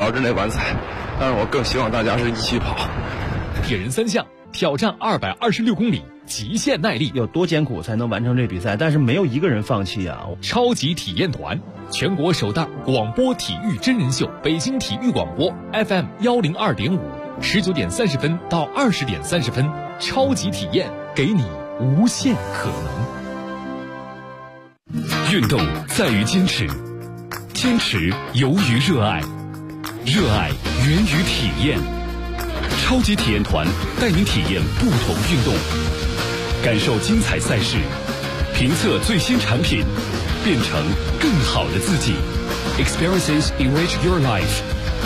秒之内完赛，但是我更希望大家是一起跑。 铁人三项挑战226公里，极限耐力， 有多艰苦才能完成这比赛？但是没有一个人放弃啊！ 超级体验团，全国首档广播体育真人秀，北京体育广播 FM 102.5，19:30到20:30，超级体验，给你无限可能。 运动在于坚持，坚持由于热爱，热爱源于体验。超级体验团带您体验不同运动，感受精彩赛事，评测最新产品，变成更好的自己。Experiences enrich your life。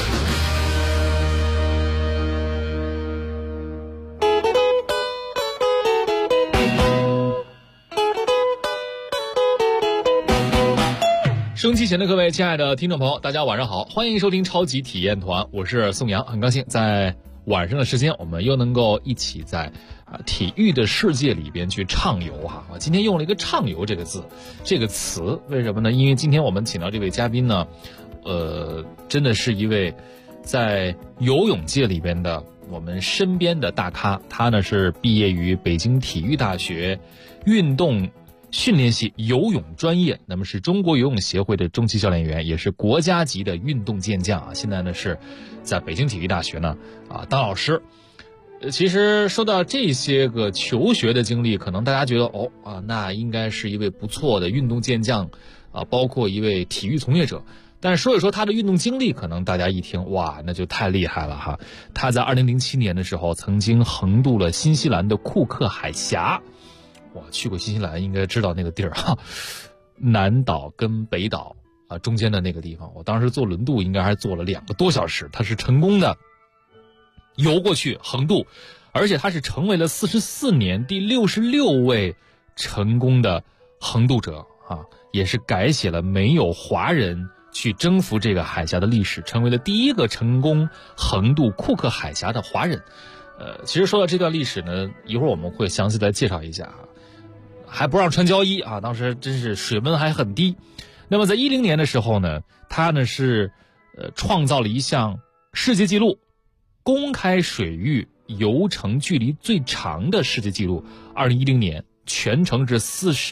收音机前的各位亲爱的听众朋友，大家晚上好，欢迎收听超级体验团，我是宋阳，很高兴在晚上的时间我们又能够一起在体育的世界里边去畅游哈。我今天用了一个畅游这个字这个词，为什么呢？因为今天我们请到这位嘉宾呢真的是一位在游泳界里边的我们身边的大咖，他呢是毕业于北京体育大学运动训练系游泳专业，那么是中国游泳协会的中期教练员，也是国家级的运动健将啊。现在呢是在北京体育大学呢当老师。其实说到这些个求学的经历，可能大家觉得那应该是一位不错的运动健将包括一位体育从业者。但是说一说他的运动经历，可能大家一听哇，那就太厉害了哈。他在2007年的时候曾经横渡了新西兰的库克海峡。我去过新西兰，应该知道那个地儿哈，南岛跟北岛中间的那个地方，我当时坐轮渡应该还坐了2个多小时，他是成功的游过去横渡，而且他是成为了44年第66位成功的横渡者也是改写了没有华人去征服这个海峡的历史，成为了第一个成功横渡库克海峡的华人。其实说到这段历史呢，一会儿我们会详细来介绍一下还不让穿胶衣当时真是水温还很低。那么在10年的时候呢，他呢是创造了一项世界纪录，公开水域游程距离最长的世界纪录。2010年全程是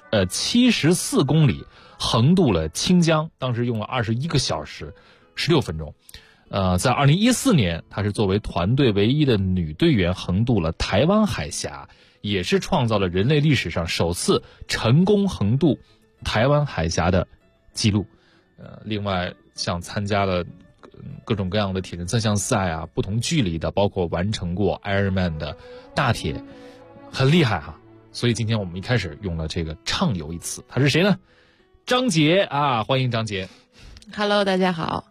74公里横渡了清江，当时用了21个小时16分钟。在2014年，她是作为团队唯一的女队员横渡了台湾海峡，也是创造了人类历史上首次成功横渡台湾海峡的记录。另外像参加了各种各样的铁人三项赛不同距离的，包括完成过 Ironman 的大铁，很厉害哈。所以今天我们一开始用了这个畅游一词，他是谁呢？张杰欢迎张杰。 Hello， 大家好。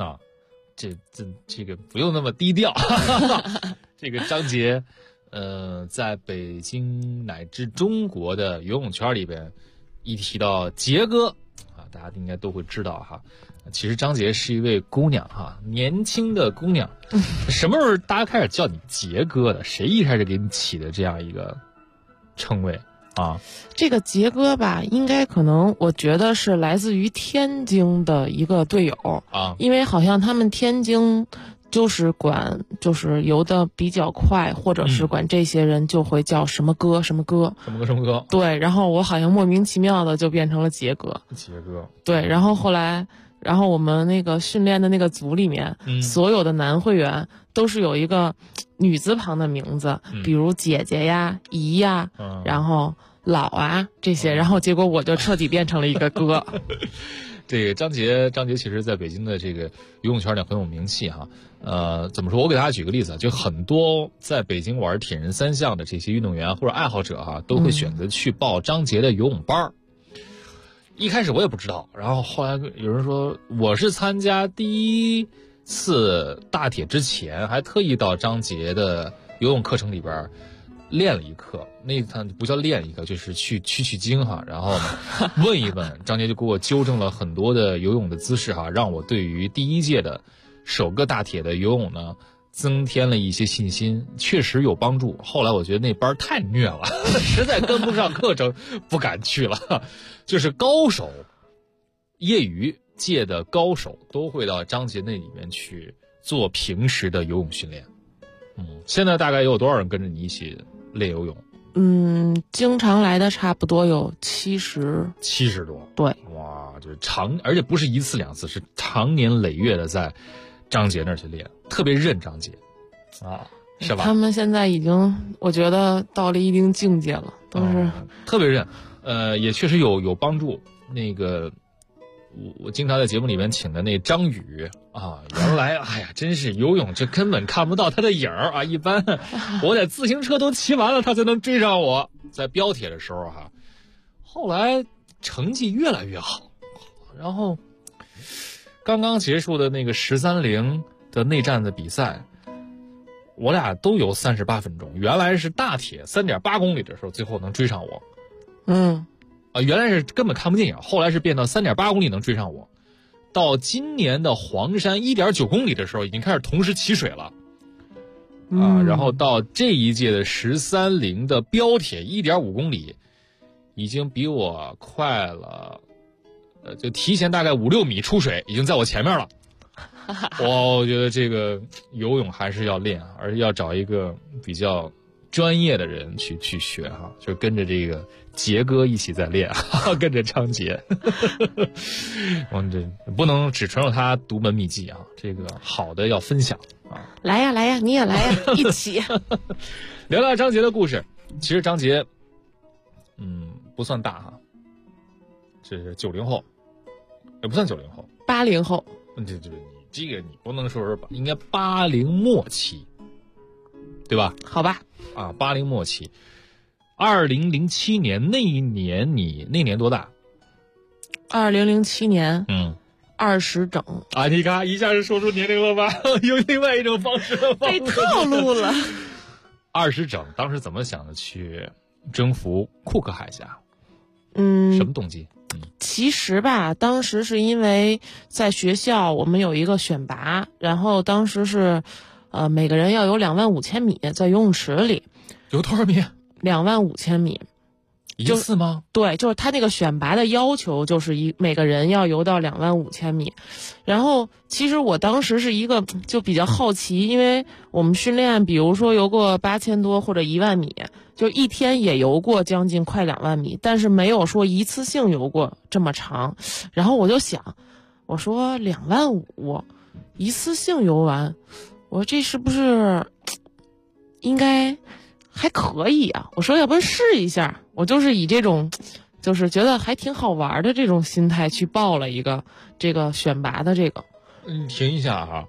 这个不用那么低调这个张杰在北京乃至中国的游泳圈里边，一提到杰哥大家应该都会知道哈。其实张杰是一位姑娘年轻的姑娘。什么时候大家开始叫你杰哥的？谁一开始给你起的这样一个称谓这个杰哥吧，应该可能我觉得是来自于天津的一个队友因为好像他们天津就是游的比较快，或者是管这些人就会叫什么哥什么哥什么哥什么哥。 对，然后我好像莫名其妙的就变成了杰哥。对，然后后来我们那个训练的那个组里面所有的男会员都是有一个女字旁的名字，比如姐姐呀、姨呀，然后老这些，然后结果我就彻底变成了一个哥。 这个张杰其实在北京的这个游泳圈里很有名气哈。怎么说？我给大家举个例子就很多在北京玩铁人三项的这些运动员或者爱好者都会选择去报张杰的游泳班。一开始我也不知道，然后后来有人说我是参加第一次大铁之前还特意到张杰的游泳课程里边练了一课，那他不叫练一课，就是去取经然后呢问一问，张杰就给我纠正了很多的游泳的姿势让我对于第一届的首个大铁的游泳呢增添了一些信心，确实有帮助。后来我觉得那班太虐了实在跟不上课程不敢去了。就是高手业余界的高手都会到张杰那里面去做平时的游泳训练？现在大概有多少人跟着你一起练游泳？ 经常来的差不多有70 多。 对， 哇，就是而且不是一次两次，是长年累月的在张杰那儿去练，特别认张杰啊，是吧？ 他们现在已经，我觉得到了一定境界了，都是、 特别认，也确实有帮助。那个我经常在节目里面请的那张宇啊，原来哎呀，真是游泳这根本看不到他的影儿啊！一般我在自行车都骑完了，他才能追上我。在标铁的时候哈，后来成绩越来越好，然后刚刚结束的那个13.0的内战的比赛，我俩都游38分钟。原来是大铁3.8公里的时候，最后能追上我。原来是根本看不见影，后来是变到3.8公里能追上我。到今年的黄山1.9公里的时候，已经开始同时起水了。然后到这一届的13.0的标铁1.5公里，已经比我快了，就提前大概5-6米出水，已经在我前面了。我觉得这个游泳还是要练，而且要找一个比较专业的人去学哈，就跟着这个杰哥一起在练，跟着张杰。我们这不能只传授他独门秘籍啊，这个好的要分享啊。 来呀，你也来呀，一起聊聊张杰的故事。其实张杰，不算大哈，这是90后，也不算90后 ，80后。 这个你不能说是应该80末期，对吧？ 好吧。 80末期。2007年那一年，你那年多大 ？2007年，20整。 你看一下就说出年龄了吧？用另外一种方式被套路了。 20整，当时怎么想的去征服库克海峡？什么动机？ 其实吧，当时是因为在学校我们有一个选拔，然后当时是，每个人要游25000米，在游泳池里。 游多少米 ？25000米。 一次吗？ 对，就是他那个选拔的要求就是每个人要游到25000米。然后其实我当时是一个就比较好奇，因为我们训练比如说游过8000多或者10000米，就一天也游过将近快2万米，但是没有说一次性游过这么长。然后我就想，我说25000一次性游完，我说这是不是应该还可以啊？我说要不然试一下。我就是以这种就是觉得还挺好玩的这种心态去报了一个这个选拔的这个。 停一下哈，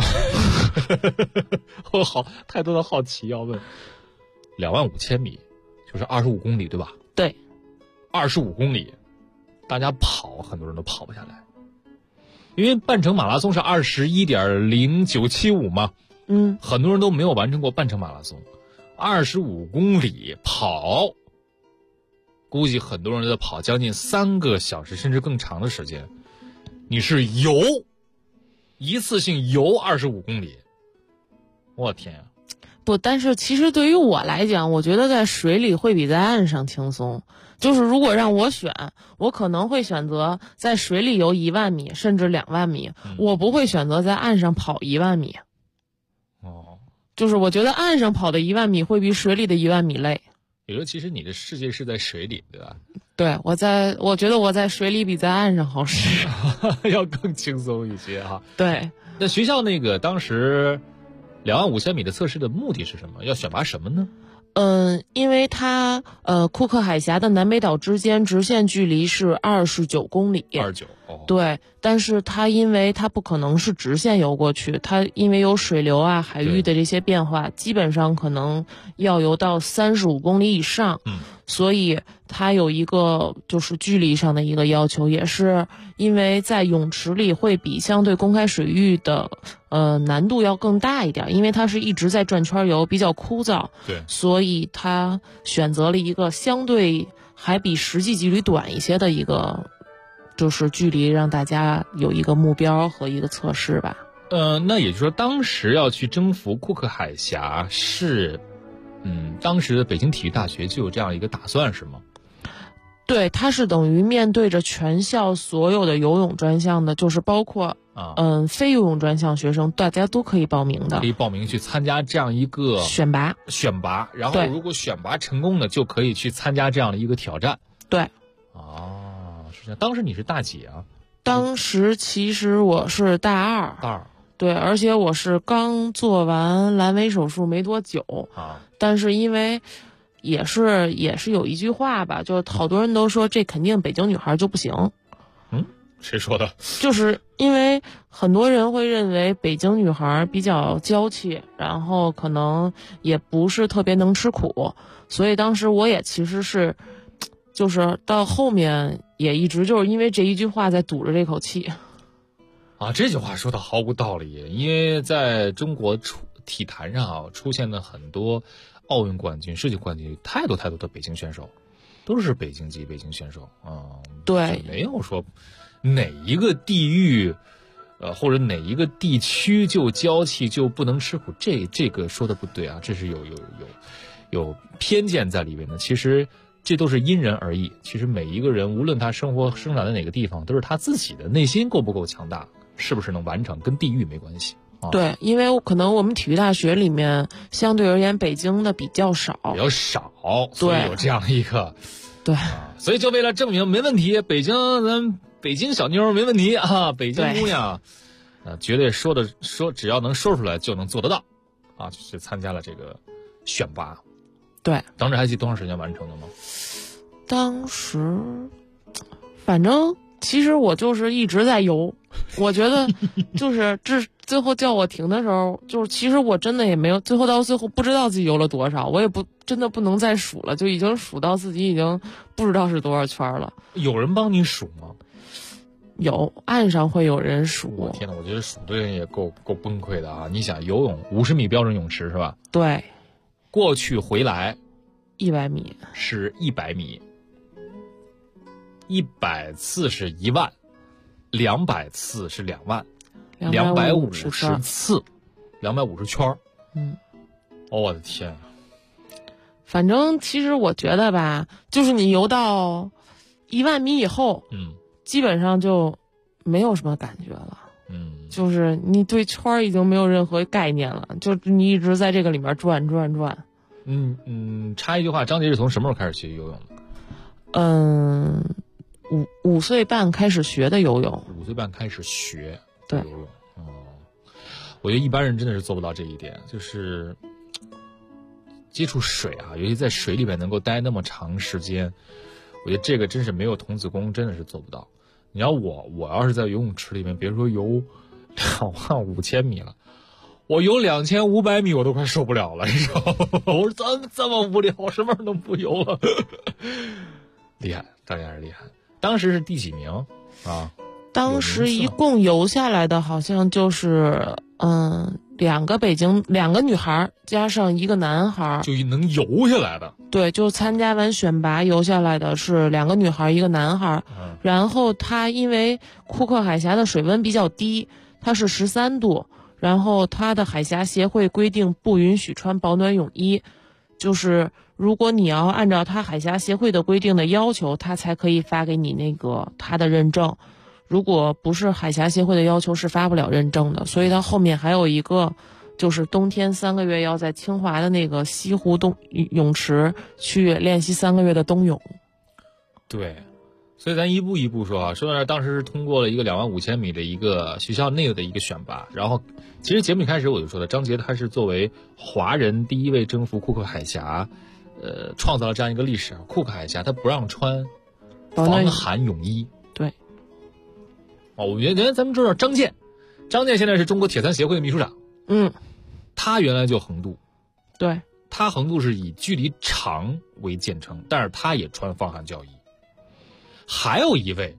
我太多的好奇要问。25000米就是25公里对吧？ 对 ，25公里，大家跑很多人都跑不下来，因为半程马拉松是21.0975嘛，很多人都没有完成过半程马拉松。25公里跑，估计很多人在跑将近3个小时甚至更长的时间。你是一次性游25公里，我天啊！ 不，但是其实对于我来讲，我觉得在水里会比在岸上轻松。就是如果让我选，我可能会选择在水里游1万米甚至2万米，我不会选择在岸上跑1万米。就是我觉得岸上跑的1万米会比水里的1万米累。 也就其实你的世界是在水里，对吧？ 对，我觉得我在水里比在岸上好使， 要更轻松一些哈。 对， 那学校那个当时25000米的测试的目的是什么？要选拔什么呢？ 因为它库克海峡的南北岛之间直线距离是29公里。 29 对，但是它因为它不可能是直线游过去，它因为有水流啊、海域的这些变化，基本上可能要游到35公里以上。所以它有一个就是距离上的一个要求，也是因为在泳池里会比相对公开水域的难度要更大一点，因为它是一直在转圈游，比较枯燥。 对， 所以它选择了一个相对还比实际距离短一些的一个就是距离，让大家有一个目标和一个测试吧。 那也就是说当时要去征服库克海峡是当时的北京体育大学就有这样一个打算是吗？ 对，它是等于面对着全校所有的游泳专项的，就是包括非游泳专项学生，大家都可以报名的， 可以报名去参加这样一个选拔， 然后如果选拔成功的，就可以去参加这样的一个挑战。 对， 是这样。当时你是大几啊？ 当时其实我是大二。对，而且我是刚做完阑尾手术没多久但是因为也是有一句话吧，就好多人都说这肯定北京女孩就不行。 谁说的？ 就是因为很多人会认为北京女孩比较娇气，然后可能也不是特别能吃苦，所以当时我也其实是，就是到后面也一直就是因为这一句话在堵着这口气。 这句话说的毫无道理，因为在中国体坛上出现了很多奥运冠军、世界冠军，太多的北京选手，都是北京选手对， 没有说哪一个地域，或者哪一个地区就娇气就不能吃苦，这个说的不对啊，这是有偏见在里面的。其实这都是因人而异，其实每一个人无论他生长在哪个地方，都是他自己的内心够不够强大，是不是能完成，跟地域没关系。 对，因为可能我们体育大学里面相对而言北京的比较少， 所以有这样的一个对， 所以就为了证明没问题，咱北京小妞没问题北京姑娘绝对说只要能说出来就能做得到就是参加了这个选拔。 对， 当时还记得多长时间完成的吗？ 当时反正其实我就是一直在游，我觉得就是最后叫我停的时候，就是其实我真的也没有到最后不知道自己游了多少，我也真的不能再数了，就已经数到自己已经不知道是多少圈了。 有人帮你数吗？ 有，岸上会有人数。 我天哪，我觉得数队人也够崩溃的你想游泳50米标准泳池是吧？ 对， 过去回来 100米是100米，100次是1万，200次是2万，250次，250圈。我的天！ 反正其实我觉得吧，就是你游到1万米以后，基本上就没有什么感觉了。就是你对圈已经没有任何概念了，就你一直在这个里面转。 插一句话，张杰是从什么时候开始学游泳的？5岁半开始学的游泳。 5岁半开始学对游泳。我觉得一般人真的是做不到这一点，就是接触水尤其在水里面能够待那么长时间，我觉得这个真是没有童子功真的是做不到。你要我要是在游泳池里面，别说游25000米了，我游2500米我都快受不了了，你知道吗？我说这么无聊，什么时候能不游了？厉害，当然是厉害。当时是第几名当时一共游下来的好像就是2个女孩加上1个男孩就能游下来的。 对，就参加完选拔游下来的是2个女孩1个男孩。然后他因为库克海峡的水温比较低，它是13度，然后它的海峡协会规定不允许穿保暖泳衣，就是如果你要按照它海峡协会的规定的要求，它才可以发给你那个它的认证。如果不是海峡协会的要求，是发不了认证的。所以它后面还有一个，就是冬天3个月要在清华的那个西湖泳池去练习3个月的冬泳。 对，所以咱一步一步说说到这，当时是通过了一个25000米的一个学校内的一个选拔。然后其实节目一开始我就说的，张杰他是作为华人第一位征服库克海峡，创造了这样一个历史。库克海峡他不让穿防寒泳衣。 对。 我原来咱们知道张健现在是中国铁三协会的秘书长。他原来就横渡。 对， 他横渡是以距离长为见称，但是他也穿防寒胶衣。还有一位，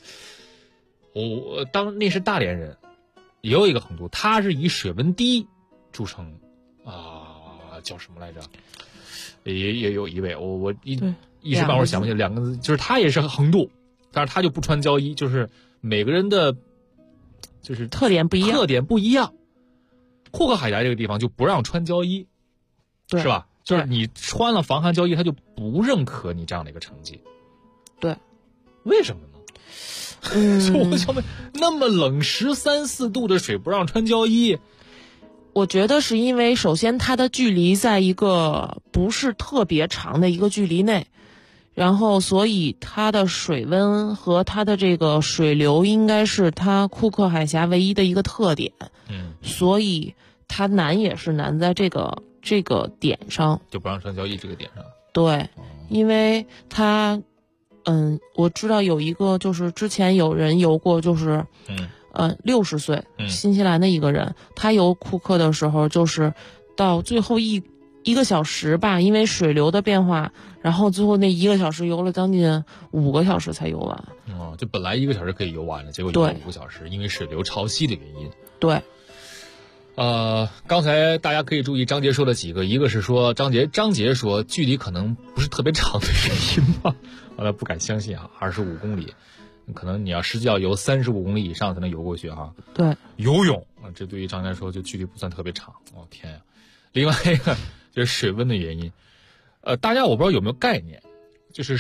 那是大连人，也有一个横渡，他是以水温低著称叫什么来着？也有一位，我一时半会儿想不起来，2个字，就是他也是横渡，但是他就不穿胶衣，就是每个人的就是特点不一样。 库克海峡这个地方就不让穿胶衣， 对， 是吧？就是你穿了防寒胶衣，他就不认可你这样的一个成绩。 对， 为什么呢？ 我想问，那么冷13、14度的水不让穿胶衣？ 我觉得是因为首先它的距离在一个不是特别长的一个距离内，然后所以它的水温和它的这个水流应该是它库克海峡唯一的一个特点。所以它难也是难在这个点上， 就不让穿胶衣这个点上。 对，因为它我知道有一个就是之前有人游过，就是60岁新西兰的一个人，他游库克的时候就是到最后一个小时吧，因为水流的变化，然后最后那1个小时游了将近5个小时才游完。 就本来1个小时可以游完了，结果游了5个小时，因为水流潮汐的原因。 对。 刚才大家可以注意张杰说的几个，一个是说张杰说距离可能不是特别长的原因吧，完了不敢相信啊，25公里，可能你要实际要游35公里以上才能游过去哈。 对， 游泳这对于张杰来说就距离不算特别长。天呀！另外一个就是水温的原因，大家我不知道有没有概念，就是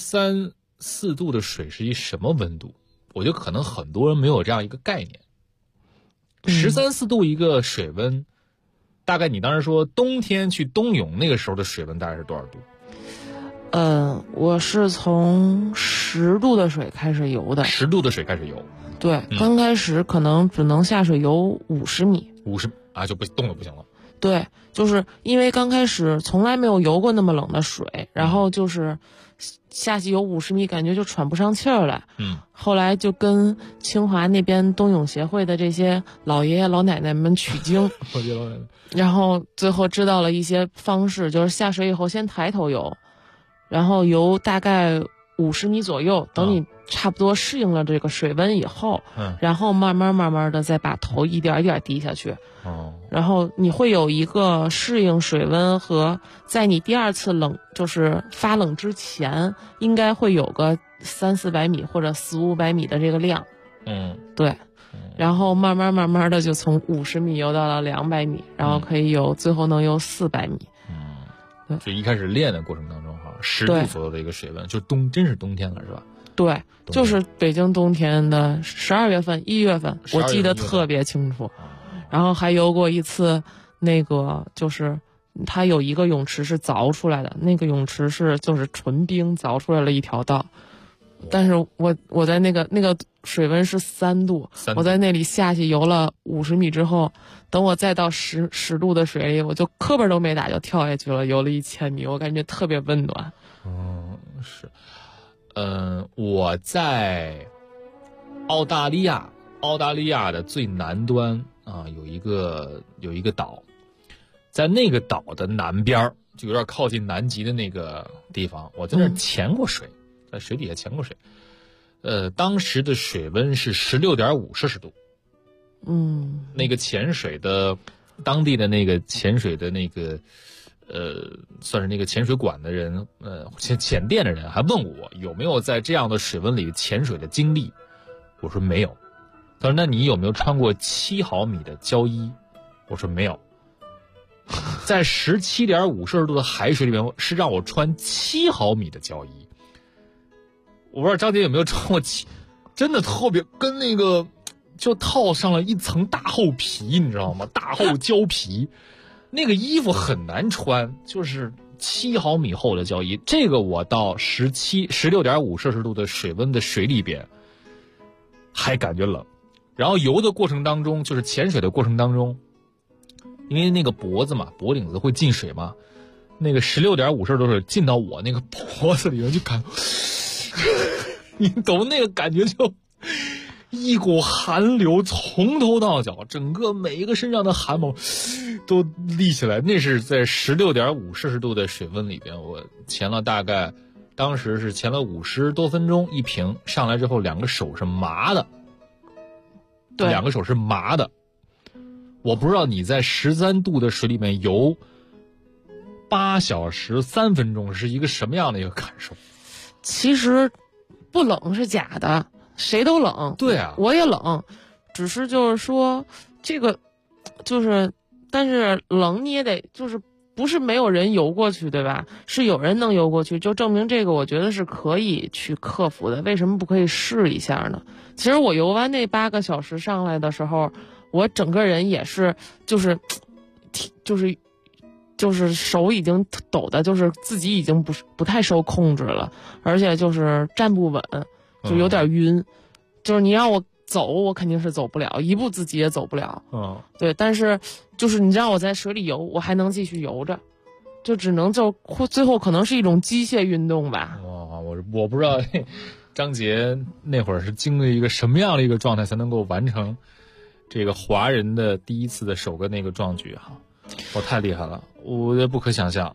13、14度的水是一什么温度？我觉得可能很多人没有这样一个概念。13、14度一个水温，大概你当时说冬天去冬泳那个时候的水温大概是多少度？ 我是从10度的水开始游的。 10度的水开始游。 对，刚开始可能只能下水游50米。 50啊，就不动了不行了。 对，就是因为刚开始从来没有游过那么冷的水，然后就是下去游50米，感觉就喘不上气儿来。后来就跟清华那边冬泳协会的这些老爷爷老奶奶们取经，然后最后知道了一些方式，就是下水以后先抬头游，然后游大概50米左右，等你差不多适应了这个水温以后，然后慢慢的再把头一点一点低下去。然后你会有一个适应水温和在你第2次冷就是发冷之前应该会有个300-400米或者400-500米的这个量。对。然后慢慢的就从50米游到了200米，然后可以游最后能游400米。 对，就一开始练的过程当中哈，10度左右的一个水温，就真是冬天了是吧？ 对，就是北京冬天的12月份、1月份，我记得特别清楚。然后还游过一次，那个就是它有一个泳池是凿出来的，那个泳池是就是纯冰凿出来了一条道，但是我在那个水温是3度，我在那里下去游了50米之后，等我再到10度的水里，我就磕巴都没打就跳下去了，游了1000米，我感觉特别温暖。 是，我在澳大利亚的最南端啊，有一个岛，在那个岛的南边就有点靠近南极的那个地方，我在那儿潜过水，在水底下潜过水。当时的水温是16.5摄氏度。那个潜水的当地的那个潜水的那个算是那个潜水馆的人，潜店的人还问我有没有在这样的水温里潜水的经历，我说没有。他说那你有没有穿过7毫米的胶衣？我说没有。在17.5摄氏度的海水里面是让我穿7毫米的胶衣。我不知道张姐有没有穿过真的特别跟那个就套上了一层大厚皮，你知道吗？大厚胶皮，那个衣服很难穿，就是7毫米厚的胶衣。这个我到16.5摄氏度的水温的水里边还感觉冷。然后游的过程当中，就是潜水的过程当中，因为那个脖子嘛，脖领子会进水嘛，那个16.5摄氏度水进到我那个脖子里面，就感你懂那个感觉，就一股寒流从头到脚，整个每一个身上的汗毛都立起来。那是在16.5摄氏度的水温里边，我潜了大概当时是潜了50多分钟一瓶，上来之后2个手是麻的。对，2个手是麻的。我不知道你在13度的水里面游8小时3分钟是一个什么样的一个感受？ 其实不冷是假的，谁都冷。 对啊， 我也冷，只是就是说这个就是，但是冷你也得就是不是没有人游过去，对吧？是有人能游过去，就证明这个我觉得是可以去克服的。为什么不可以试一下呢？其实我游完那8个小时上来的时候，我整个人也是就是手已经抖的，就是自己已经不太受控制了，而且就是站不稳，就有点晕。就是你让我走，我肯定是走不了，一步自己也走不了。对，但是就是你让我在水里游，我还能继续游着，就只能最后可能是一种机械运动吧。 哇，我不知道张杰那会儿是经历一个什么样的一个状态，才能够完成这个华人的第一次的首个那个壮举哈。我太厉害了，我觉得不可想象。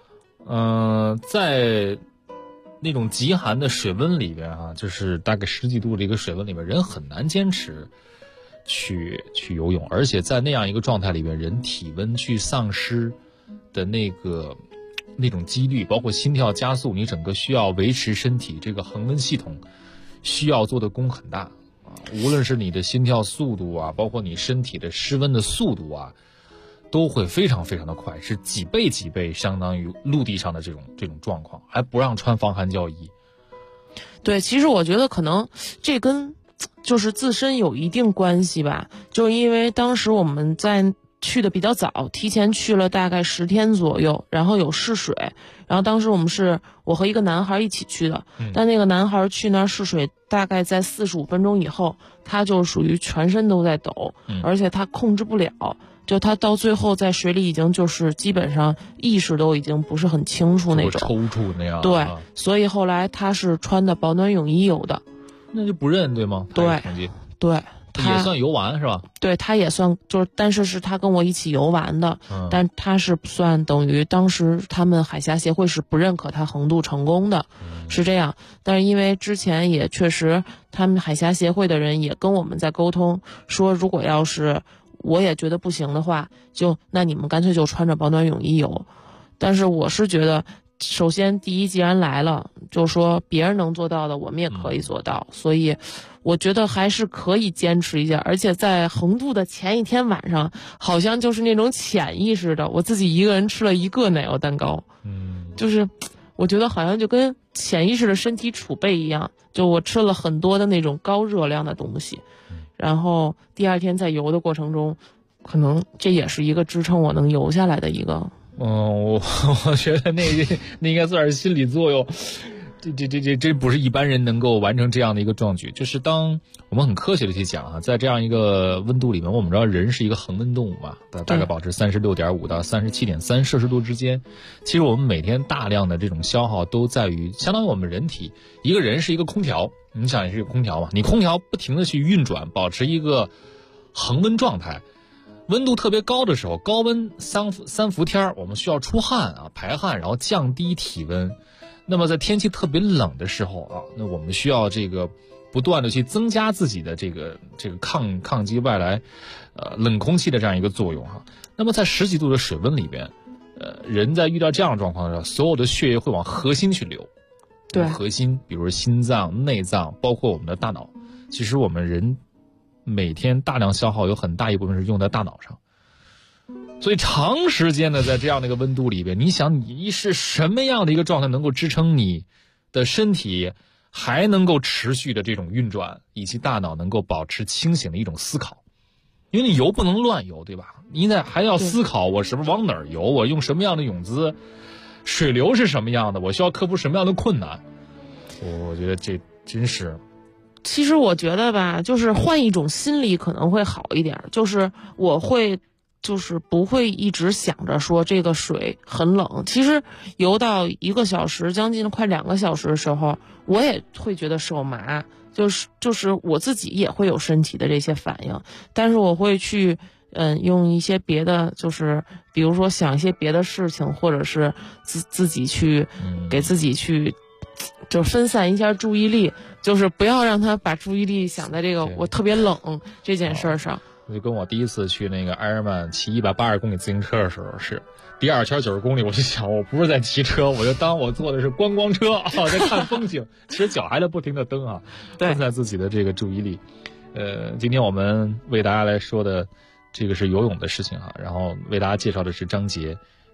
在那种极寒的水温里边啊，就是大概10几度的一个水温里边，人很难坚持去游泳，而且在那样一个状态里边，人体温去丧失的那种几率，包括心跳加速，你整个需要维持身体这个恒温系统需要做的功很大啊。无论是你的心跳速度啊，包括你身体的失温的速度啊，都会非常非常的快，是几倍相当于陆地上的这种状况，还不让穿防寒胶衣。 对，其实我觉得可能这跟就是自身有一定关系吧，就是因为当时我们在去的比较早，提前去了大概10天左右，然后有试水，然后当时我和一个男孩一起去的，但那个男孩去那儿试水大概在45分钟以后，他就属于全身都在抖，而且他控制不了，就他到最后在水里已经就是基本上意识都已经不是很清楚那种， 抽搐那样。 对，所以后来他是穿的保暖泳衣游的。 那就不认对吗？ 对对，他也算游完是吧？ 对，他也算，就是但是他跟我一起游完的，但他是算等于当时他们海峡协会是不认可他横渡成功的，是这样。但是因为之前也确实他们海峡协会的人也跟我们在沟通，说如果要是我也觉得不行的话，那你们干脆就穿着保暖泳衣游。但是我是觉得，首先第一，既然来了，就说别人能做到的，我们也可以做到，所以我觉得还是可以坚持一下。而且在横渡的前一天晚上，好像就是那种潜意识的，我自己一个人吃了1个奶油蛋糕，就是我觉得好像就跟潜意识的身体储备一样，就我吃了很多的那种高热量的东西，然后第二天在游的过程中，可能这也是一个支撑我能游下来的一个。 我觉得那应该算是心理作用，这不是一般人能够完成这样的一个壮举。就是当我们很科学的去讲啊，在这样一个温度里面，我们知道人是一个恒温动物嘛，大概保持36.5到37.3摄氏度之间。其实我们每天大量的这种消耗都在于，相当于我们人体一个人是一个空调，你想也是一个空调嘛，你空调不停的去运转，保持一个恒温状态。温度特别高的时候，高温三伏天我们需要出汗啊，排汗，然后降低体温。那么在天气特别冷的时候啊，那我们需要这个不断的去增加自己的这个抗击外来冷空气的这样一个作用哈。那么在10几度的水温里边，人在遇到这样的状况的时候，所有的血液会往核心去流。 对， 核心，比如心脏、内脏，包括我们的大脑。其实我们人每天大量消耗有很大一部分是用在大脑上，所以长时间的在这样的一个温度里边，你想你是什么样的一个状态能够支撑你的身体还能够持续的这种运转，以及大脑能够保持清醒的一种思考？因为你游不能乱游，对吧？你还要思考我是不是往哪儿游，我用什么样的泳姿，水流是什么样的，我需要克服什么样的困难。我觉得这真是。 其实我觉得吧，就是换一种心理可能会好一点，就是我会就是不会一直想着说这个水很冷，其实游到1个小时将近快2个小时的时候，我也会觉得手麻，就是我自己也会有身体的这些反应，但是我会去用一些别的，就是比如说想一些别的事情，或者是自己去给自己去就分散一下注意力，就是不要让他把注意力想在这个我特别冷这件事上。 就跟我第一次去那个埃尔曼骑180公里自行车的时候，是第2圈90公里，我就想我不是在骑车，我就当我坐的是观光车啊，在看风景。其实脚还在不停的蹬啊，分散自己的这个注意力。今天我们为大家来说的这个是游泳的事情哈，然后为大家介绍的是张杰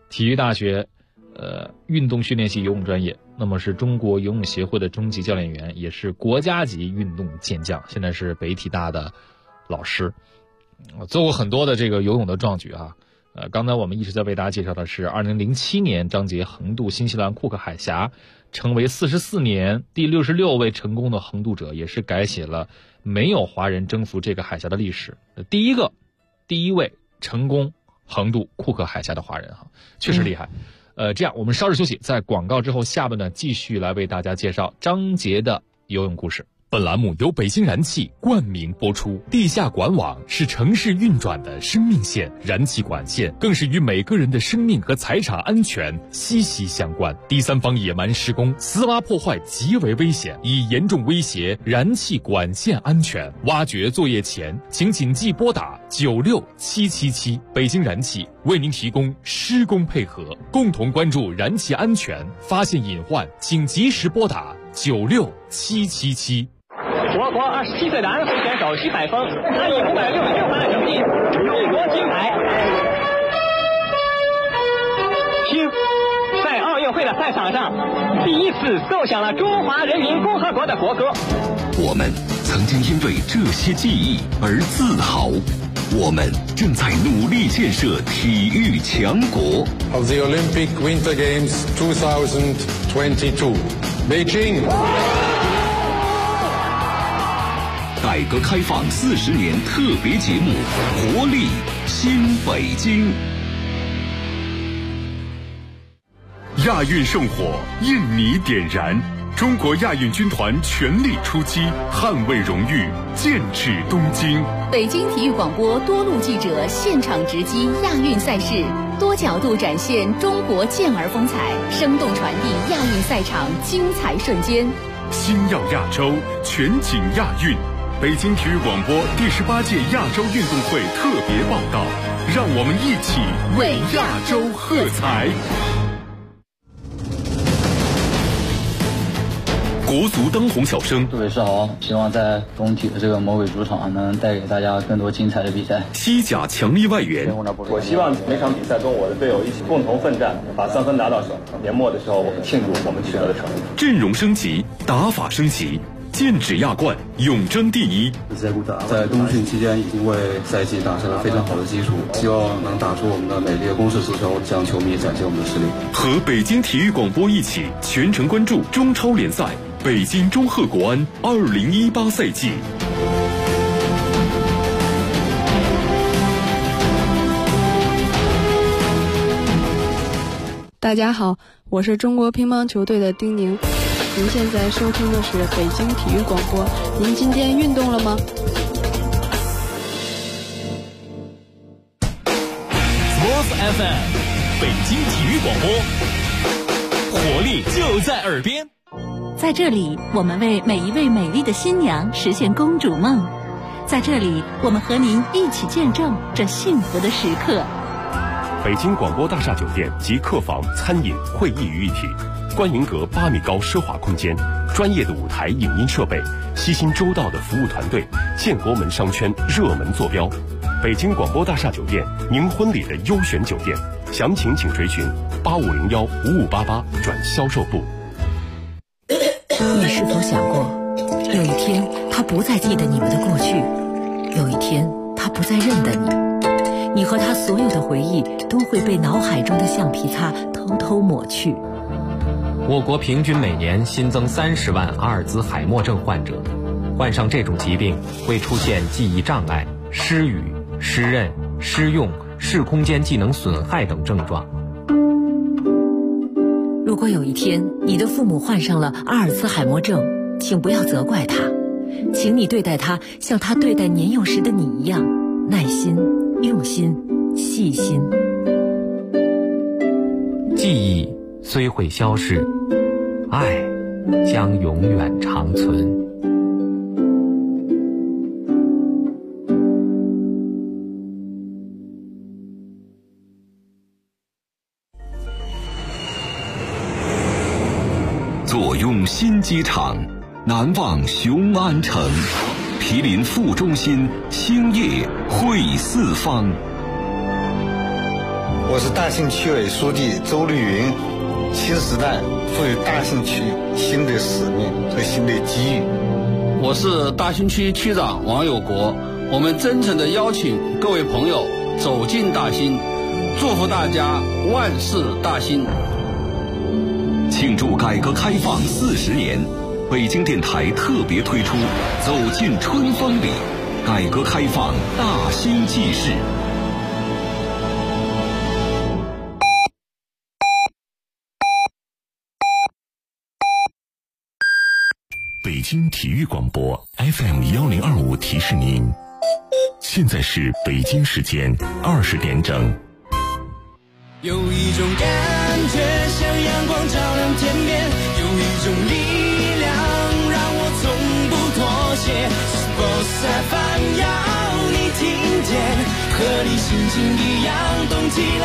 体育大学运动训练系游泳专业，那么是中国游泳协会的中级教练员，也是国家级运动健将，现在是北体大的老师，做过很多的这个游泳的壮举啊。刚才我们一直在为大家介绍的是2007年张杰横渡新西兰库克海峡，成为44年第66位成功的横渡者，也是改写了没有华人征服这个海峡的历史，第一位成功横渡库克海峡的华人哈，确实厉害。这样我们稍事休息，在广告之后，下半段继续来为大家介绍张杰的游泳故事。 本栏目由北京燃气冠名播出。地下管网是城市运转的生命线，燃气管线更是与每个人的生命和财产安全息息相关。第三方野蛮施工、私挖破坏极为危险，已严重威胁燃气管线安全。挖掘作业前，请谨记拨打96777。北京燃气为您提供施工配合，共同关注燃气安全，发现隐患请及时拨打96777。 我国27岁的安徽选手徐海峰，他以566分的成绩荣夺金牌。听，在奥运会的赛场上，第一次奏响了中华人民共和国的国歌。 我们曾经因为这些记忆而自豪，我们正在努力建设体育强国。 Of the Olympic Winter Games 2022, Beijing。 改革开放40年特别节目，活力新北京。亚运圣火印你点燃，中国亚运军团全力出击，捍卫荣誉，剑指东京。 北京体育广播多路记者现场直击亚运赛事，多角度展现中国健儿风采，生动传递亚运赛场精彩瞬间。 星耀亚洲，全景亚运。北京体育广播第18届亚洲运动会特别报道，让我们一起为亚洲喝彩。国足当红小生， 杜伟是好，希望在中体的这个魔鬼主场能带给大家更多精彩的比赛。 西甲强力外援， 我希望每场比赛跟我的队友一起共同奋战，把3分拿到手。年末的时候，我们庆祝我们取得的成绩。 阵容升级，打法升级。剑指亚冠，永争第一。 在冬训期间已经为赛季打下了非常好的基础，希望能打出我们的美丽的攻势足球，向球迷展现我们的实力。 和北京体育广播一起全程关注中超联赛北京中赫国安2018赛季。 大家好，我是中国乒乓球队的丁宁。您现在收听的是北京体育广播，您今天运动了吗 ？Sports FM， 北京体育广播，活力就在耳边。 在这里，我们为每一位美丽的新娘实现公主梦。在这里，我们和您一起见证这幸福的时刻。 北京广播大厦酒店及客房、餐饮、会议于一体。观云阁8米高奢华空间，专业的舞台影音设备，悉心周到的服务团队，建国门商圈热门坐标。北京广播大厦酒店，您婚礼的优选酒店，详情请垂询8501-5588转销售部。 你是否想过，有一天他不再记得你们的过去，有一天他不再认得你，你和他所有的回忆都会被脑海中的橡皮擦偷偷抹去。 我国平均每年新增30万阿尔兹海默症患者，患上这种疾病会出现记忆障碍、失语、失认、失用、视空间技能损害等症状。 如果有一天你的父母患上了阿尔兹海默症，请不要责怪他，请你对待他像他对待年幼时的你一样，耐心、用心、细心。 记忆虽会消逝，爱将永远长存。 坐拥新机场，难忘雄安城，毗邻副中心，兴业汇四方。 我是大兴区委书记周绿云。新时代赋予大兴区新的使命和新的机遇。 我是大兴区区长王有国，我们真诚地邀请各位朋友走进大兴，祝福大家万事大兴。 庆祝改革开放40年，北京电台特别推出《走进春风里》，改革开放大兴纪事。北京体育广播 FM1025提示您，现在是北京时间20点整。 有一种感觉像阳光照亮天边，有一种力量让我从不妥协。Sports FM 要你听见，和你心情一样动起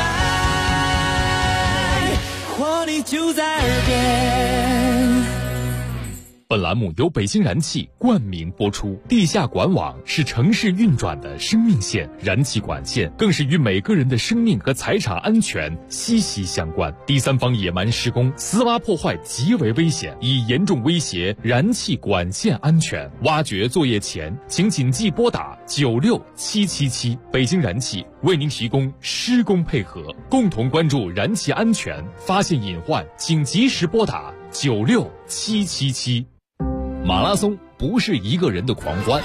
来，活力就在耳边。 本栏目由北京燃气冠名播出。地下管网是城市运转的生命线，燃气管线更是与每个人的生命和财产安全息息相关。第三方野蛮施工、私挖破坏极为危险，已严重威胁燃气管线安全。挖掘作业前，请谨记拨打96777。北京燃气为您提供施工配合，共同关注燃气安全，发现隐患请及时拨打96777。马拉松不是一个人的狂欢，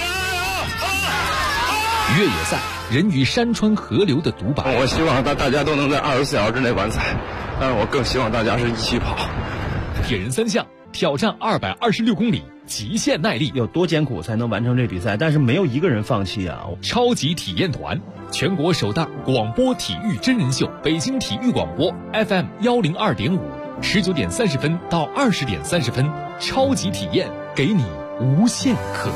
越野赛人与山川河流的独白。 我希望大家都能在24小时之内完赛，但是我更希望大家是一起跑。 铁人3项挑战226公里，极限耐力， 有多艰苦才能完成这比赛？但是没有一个人放弃啊！ 超级体验团，全国首档广播体育真人秀，北京体育广播 FM102.5，19点30分到20点30分，超级体验，给你无限可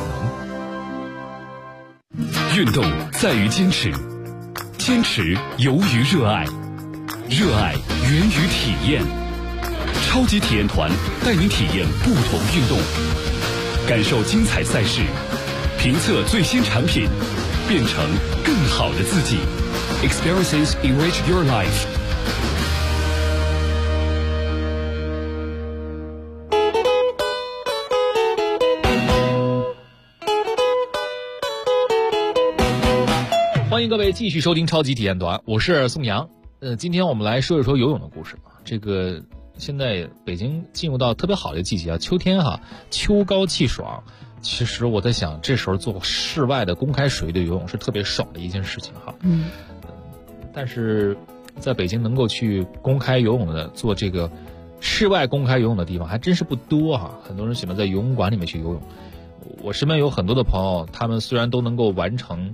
能。运动在于坚持，坚持由于热爱，热爱源于体验。超级体验团带您体验不同运动，感受精彩赛事，评测最新产品，变成更好的自己。Experiences enrich your life。 欢迎各位继续收听超级体验团，我是宋阳。今天我们来说一说游泳的故事。这个现在北京进入到特别好的季节啊，秋天哈，秋高气爽。其实我在想，这时候做室外的公开水域的游泳是特别爽的一件事情哈。但是在北京能够去公开游泳的，做这个室外公开游泳的地方还真是不多哈。很多人喜欢在游泳馆里面去游泳。我身边有很多的朋友，他们虽然都能够完成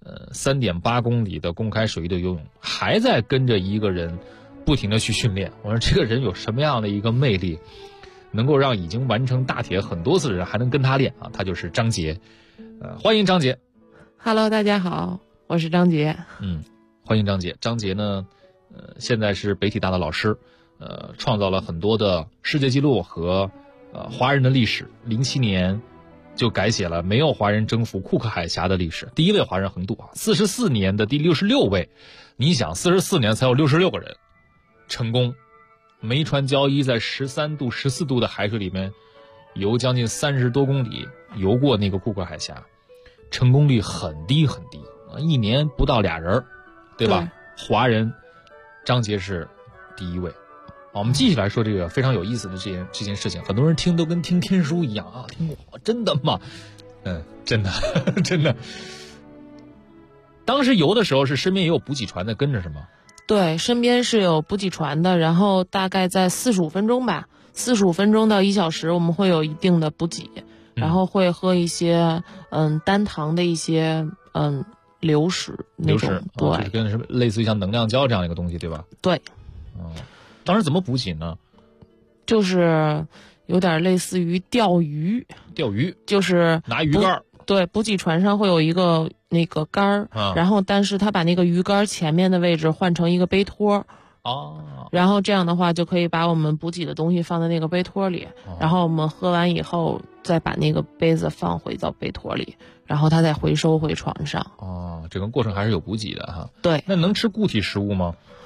3.8公里的公开水域的游泳，还在跟着一个人不停的去训练。我说这个人有什么样的一个魅力，能够让已经完成大铁很多次的人还能跟他练啊？他就是张杰。欢迎张杰。 Hello， 大家好，我是张杰。 欢迎张杰。张杰呢，现在是北体大的老师，创造了很多的世界纪录和华人的历史。07年就改写了没有华人征服库克海峡的历史，第一位华人横渡啊，44年的第66位。你想44年才有66个人成功没穿胶衣，在13度14度的海水里面游将近30多公里，游过那个库克海峡，成功率很低很低，一年不到俩人，对吧？华人张杰是第一位。我们继续来说这个非常有意思的这件事情，很多人听都跟听天书一样啊，听过真的吗？真的真的。当时游的时候是身边也有补给船在跟着是吗？ 对，身边是有补给船的，然后大概在45分钟吧，45分钟到1小时，我们会有一定的补给，然后会喝一些单糖的一些流食那种，对， 跟什么类似于像能量胶这样一个东西，对吧？ 对。 当时怎么补给呢？ 就是有点类似于钓鱼，就是拿鱼竿。 对，补给船上会有一个那个竿儿，然后但是他把那个鱼竿前面的位置换成一个杯托，然后这样的话就可以把我们补给的东西放在那个杯托里，然后我们喝完以后再把那个杯子放回到杯托里，然后它再回收回床上。 整个过程还是有补给的哈。 对。 那能吃固体食物吗？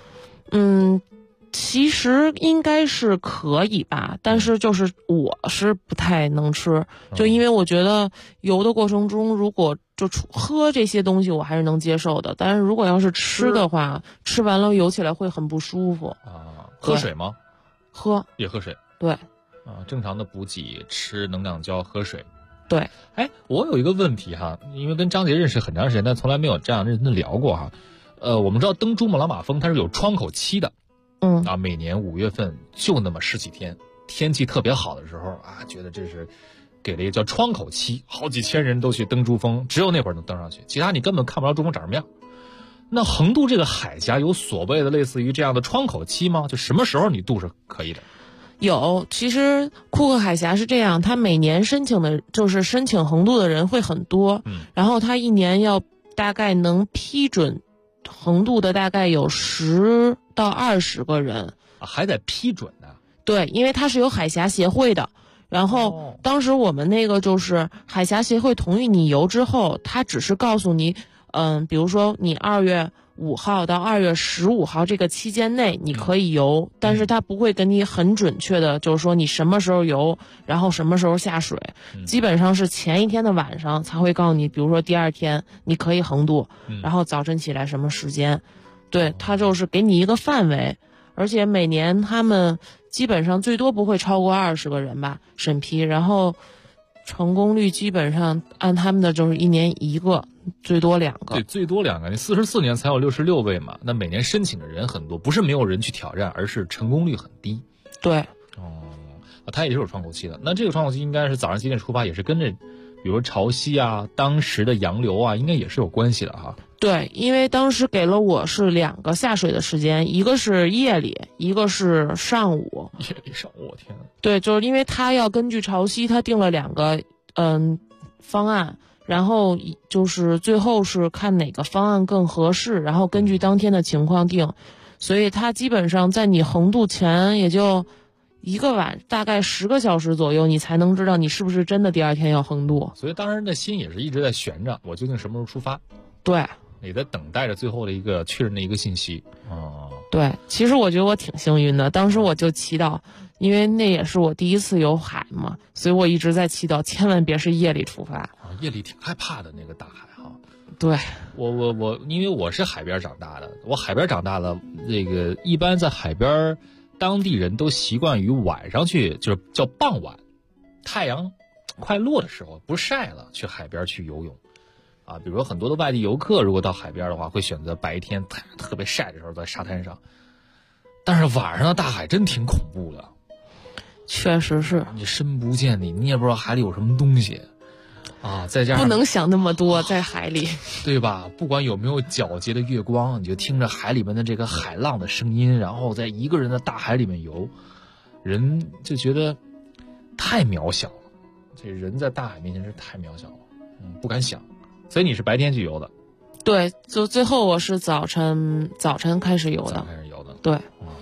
其实应该是可以吧，但是就是我是不太能吃，就因为我觉得游的过程中，如果就喝这些东西我还是能接受的，但是如果要是吃的话，吃完了游起来会很不舒服。 喝水吗？ 喝， 也喝水。 对。 正常的补给，吃能量胶，喝水。 对。 我有一个问题哈，因为跟张杰认识很长时间，但从来没有这样认真的聊过哈。我们知道登珠穆朗玛峰它是有窗口期的。每年5月份就那么10几天，天气特别好的时候觉得这是给了一个叫窗口期，好几千人都去登珠峰，只有那会儿能登上去，其他你根本看不着珠峰长什么样。那横渡这个海峡有所谓的类似于这样的窗口期吗？就什么时候你渡是可以的？ 有，其实库克海峡是这样，它每年申请横渡的人会很多，然后它一年要大概能批准横渡的大概有10到20个人， 还得批准呢。 对，因为它是有海峡协会的。然后当时我们那个就是海峡协会同意你游之后，他只是告诉你，比如说你2月5号到2月15号这个期间内你可以游，但是他不会跟你很准确的，就是说你什么时候游，然后什么时候下水，基本上是前一天的晚上才会告诉你，比如说第2天你可以横渡，然后早晨起来什么时间，对，他就是给你一个范围，而且每年他们基本上最多不会超过20个人吧审批，然后成功率基本上按他们的就是1年1个，最多2个。 对，最多2个。你44年才有66位嘛，那每年申请的人很多，不是没有人去挑战，而是成功率很低。 对。 它也是有窗口期的。那这个窗口期应该是早上几点出发，也是跟着比如说潮汐啊，当时的洋流啊，应该也是有关系的哈。 对，因为当时给了我是2个下水的时间，一个是夜里，一个是上午。 夜里上午，我天哪！ 对，就是因为他要根据潮汐，他定了2个方案，然后就是最后是看哪个方案更合适，然后根据当天的情况定，所以他基本上在你横渡前也就1个晚，大概10个小时左右，你才能知道你是不是真的第2天要横渡。 所以当时的心也是一直在悬着，我究竟什么时候出发？ 对。 你在等待着最后的一个确认的一个信息。 对，其实我觉得我挺幸运的，当时我就祈祷，因为那也是我第一次游海嘛，所以我一直在祈祷千万别是夜里出发。 夜里挺害怕的那个大海哈。 对， 我因为我是海边长大的，我海边长大的，这个一般在海边当地人都习惯于晚上去，就是叫傍晚，太阳快落的时候不晒了，去海边去游泳。比如说很多的外地游客如果到海边的话，会选择白天太阳特别晒的时候在沙滩上，但是晚上的大海真挺恐怖的。 确实是， 你深不见底，你也不知道海里有什么东西再加上不能想那么多，在海里对吧，不管有没有皎洁的月光，你就听着海里面的这个海浪的声音，然后在一个人的大海里面游，人就觉得太渺小了，这人在大海面前是太渺小了，不敢想。所以你是白天去游的？ 对，就最后我是早晨开始游的。对。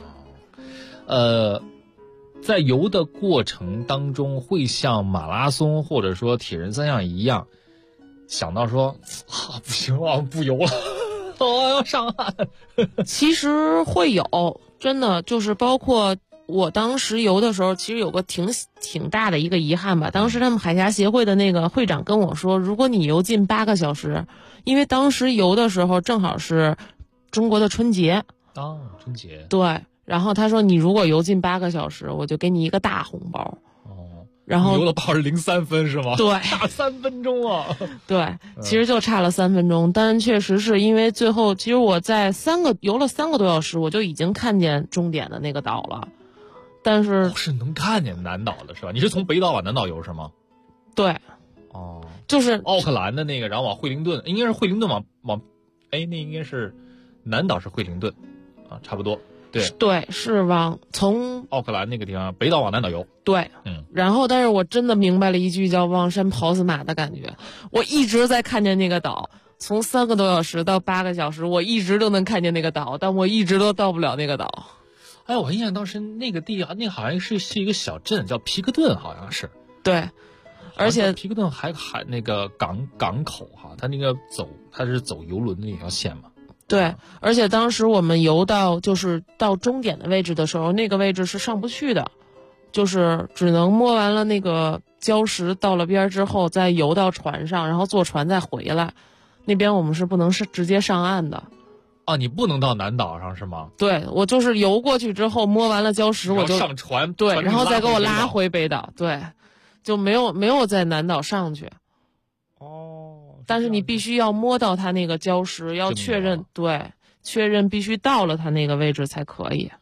在游的过程当中，会像马拉松或者说铁人3项一样，想到说不行了，不游了，我要上岸。 其实会有，真的就是包括我当时游的时候，其实有个挺大的一个遗憾吧。当时他们海峡协会的那个会长跟我说，如果你游进8个小时，因为当时游的时候正好是中国的春节。 春节。 对，然后他说你如果游进8个小时，我就给你一个大红包。然后游了报是03分是吗？ 对， 差3分钟啊。 对，其实就差了3分钟，但确实是因为最后，其实我在游了3个多小时，我就已经看见终点的那个岛了。但是是能看见南岛的是吧？你是从北岛往南岛游是吗？ 对。就是奥克兰的那个，然后往惠灵顿，应该是惠灵顿往那应该是南岛是惠灵顿差不多。 对，是从奥克兰那个地方北岛往南岛游。 对，然后但是我真的明白了一句叫望山跑死马的感觉，我一直在看见那个岛，从3个多小时到8个小时，我一直都能看见那个岛，但我一直都到不了那个岛。 我印象当时那个地方，那好像是一个小镇，叫皮克顿，好像是。 对，而且皮克顿还那个港口哈，它那个它是走游轮的那条线嘛。 对，而且当时我们游到就是到终点的位置的时候，那个位置是上不去的，就是只能摸完了那个礁石，到了边之后再游到船上，然后坐船再回来。那边我们是不能是直接上岸的。 啊，你不能到南岛上是吗？ 对，我就是游过去之后摸完了礁石，我就上船， 对，然后再给我拉回北岛，对，就没有在南岛上去。但是你必须要摸到它那个礁石，要确认，对，确认必须到了它那个位置才可以。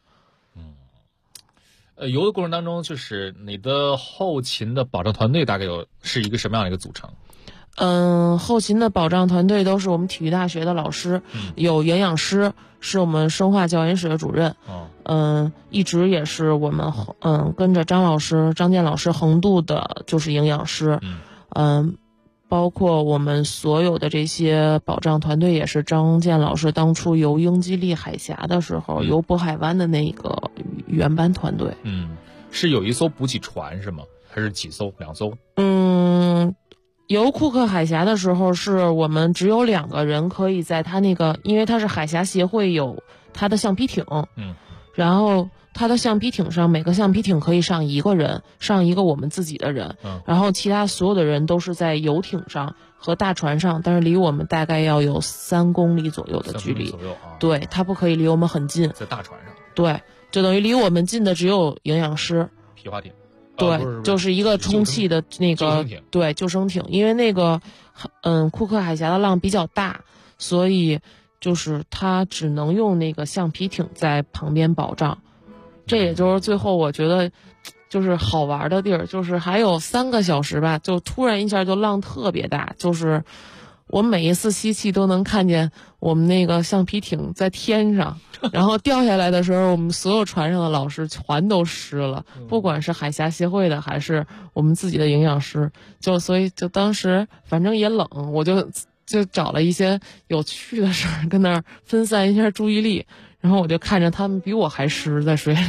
游的过程当中，就是你的后勤的保障团队大概是一个什么样的一个组成？ 后勤的保障团队都是我们体育大学的老师，有营养师，是我们生化教研室的主任，一直也是我们跟着张健老师横渡的，就是营养师，包括我们所有的这些保障团队也是张健老师当初游英吉利海峡的时候，游渤海湾的那个原班团队。 是有一艘补给船是吗？还是几艘？2艘？ 游库克海峡的时候，是我们只有2个人可以在他那个，因为他是海峡协会有他的橡皮艇，然后他的橡皮艇上每个橡皮艇可以上1个人，上一个我们自己的人，然后其他所有的人都是在游艇上和大船上，但是离我们大概要有3公里左右的距离，对，他不可以离我们很近， 在大船上， 对，就等于离我们近的只有营养师， 皮划艇。 对，就是一个充气的那个对救生艇，因为那个库克海峡的浪比较大，所以就是它只能用那个橡皮艇在旁边保障。这也就是最后我觉得就是好玩的地儿，就是还有3个小时吧，就突然一下就浪特别大，就是我每一次吸气都能看见我们那个橡皮艇在天上，然后掉下来的时候，我们所有船上的老师全都湿了，不管是海峡协会的还是我们自己的营养师，所以当时反正也冷，我就找了一些有趣的事儿跟那儿分散一下注意力，然后我就看着他们比我还湿在水里。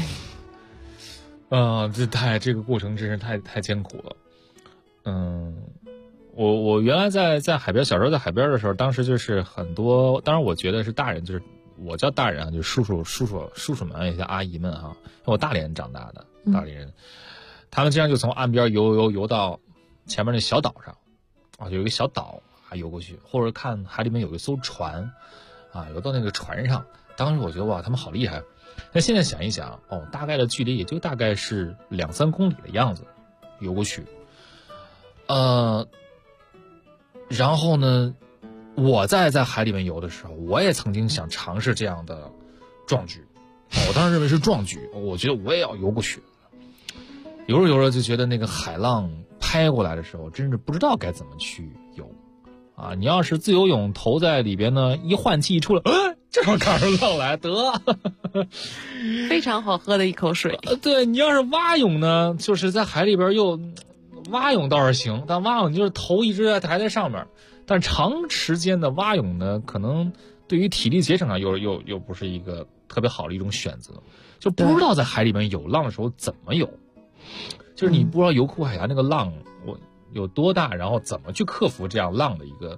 这个过程真是太艰苦了。我原来在海边，小时候在海边的时候，当时就是很多，当然我觉得是大人，就是我叫大人啊，就是叔叔们，一些阿姨们啊，我大连人长大的大连人，他们经常就从岸边游到前面那小岛上，有一个小岛游过去，或者看海里面有一艘船，游到那个船上，当时我觉得哇，他们好厉害。那现在想一想，大概的距离也就大概是2-3公里的样子，游过去，然后呢，我在海里面游的时候，我也曾经想尝试这样的壮举，我当时认为是壮举，我觉得我也要游过去。游着游着就觉得那个海浪拍过来的时候，真是不知道该怎么去游啊！你要是自由泳投在里边呢，一换气一出来，正好赶上浪来，得非常好喝的一口水。 对，你要是蛙泳呢，就是在海里边又。蛙泳倒是行，但蛙泳就是头一直抬在上面，但长时间的蛙泳呢，可能对于体力节省上又不是一个特别好的一种选择，就不知道在海里面有浪的时候怎么游，就是你不知道游库海峡那个浪有多大，然后怎么去克服这样浪的一个。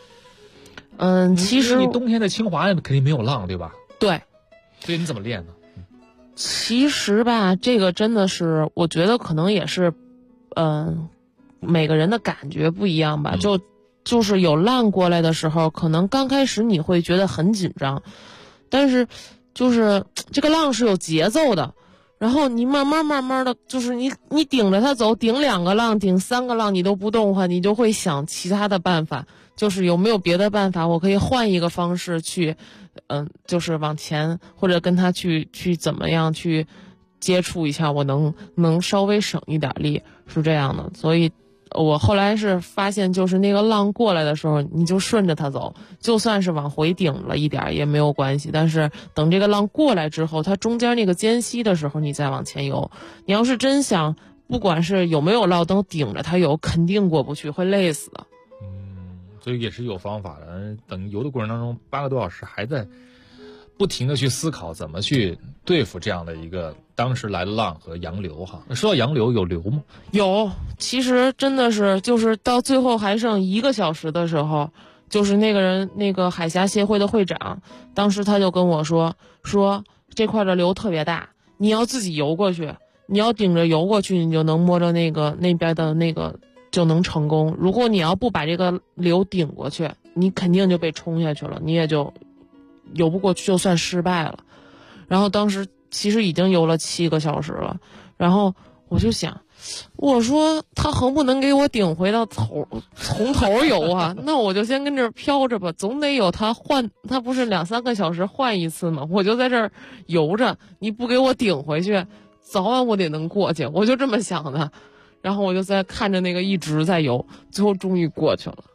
其实你冬天的清华肯定没有浪，对吧？ 对， 所以你怎么练呢？ 其实吧，这个真的是，我觉得可能也是。每个人的感觉不一样吧，就是有浪过来的时候，可能刚开始你会觉得很紧张，但是就是这个浪是有节奏的，然后你慢慢的，就是你顶着它走，顶2个浪，顶3个浪，你都不动的话，你就会想其他的办法，就是有没有别的办法，我可以换一个方式去，就是往前，或者跟他去怎么样去接触一下，我能稍微省一点力，是这样的。所以我后来是发现，就是那个浪过来的时候，你就顺着它走，就算是往回顶了一点也没有关系，但是等这个浪过来之后，它中间那个间隙的时候你再往前游，你要是真想不管是有没有浪灯顶着它游，肯定过不去，会累死的。 所以也是有方法的，等游的过程当中8个多小时还在不停的去思考怎么去对付这样的一个当时来的浪和洋流哈。说到洋流，有流吗？ 有，其实真的是就是到最后还剩1个小时的时候， 就是那个人，那个海峡协会的会长，当时他就跟我说这块的流特别大，你要自己游过去，你要顶着游过去，你就能摸着那边的那个就能成功。如果你要不把这个流顶过去，你肯定就被冲下去了，你也就游不过去，就算失败了。然后当时其实已经游了7个小时了，然后我就想，我说他横不能给我顶回到从头游啊，那我就先跟这儿飘着吧，总得有他不是2-3个小时换一次吗？我就在这儿游着，你不给我顶回去，早晚我得能过去，我就这么想的。然后我就在看着那个一直在游，最后终于过去了。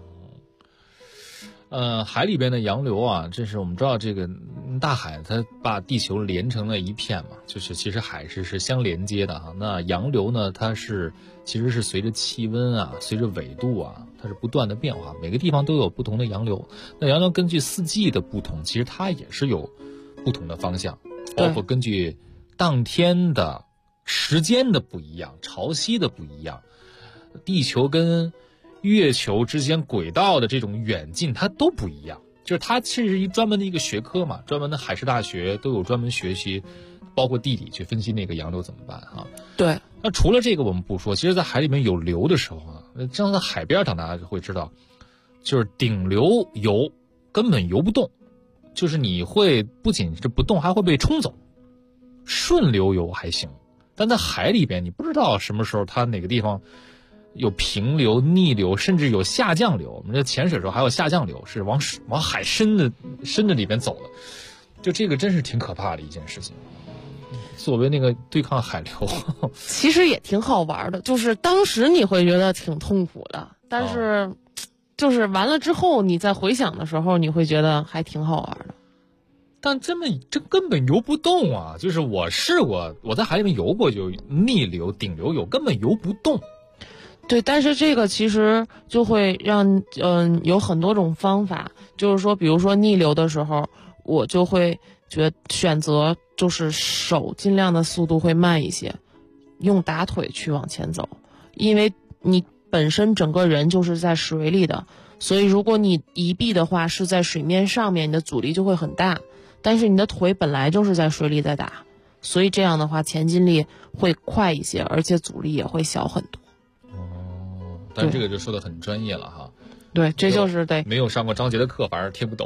海里边的洋流啊，这是我们知道这个大海它把地球连成了一片嘛，就是其实海是相连接的哈。那洋流呢，它其实是随着气温啊，随着纬度啊，它是不断的变化，每个地方都有不同的洋流。那洋流根据四季的不同，其实它也是有不同的方向，包括根据当天的时间的不一样，潮汐的不一样，地球跟月球之间轨道的这种远近它都不一样，就是它是一专门的一个学科嘛，专门的海事大学都有专门学习，包括地理去分析那个洋流怎么办啊。 对， 那除了这个我们不说，其实在海里面有流的时候啊，这样在海边长大家就会知道，就是顶流游根本游不动，就是你会不仅是不动还会被冲走。顺流游还行，但在海里边你不知道什么时候它哪个地方有平流、逆流，甚至有下降流。我们这潜水的时候还有下降流，是往海深的里边走的。就这个真是挺可怕的一件事情。作为那个对抗海流， 其实也挺好玩的，就是当时你会觉得挺痛苦的，但是就是完了之后你在回想的时候，你会觉得还挺好玩的。 但这根本游不动啊！就是我试过，我在海里面游过，就逆流、顶流游，根本游不动。 对，但是这个其实就会让有很多种方法，就是说比如说逆流的时候，我就会选择就是手尽量的速度会慢一些，用大腿去往前走，因为你本身整个人就是在水里的，所以如果你移臂的话是在水面上面，你的阻力就会很大，但是你的腿本来就是在水里在打，所以这样的话前进力会快一些，而且阻力也会小很多。 但这个就说的很专业了哈。 对，这就是对。 没有上过张杰的课，反而听不懂。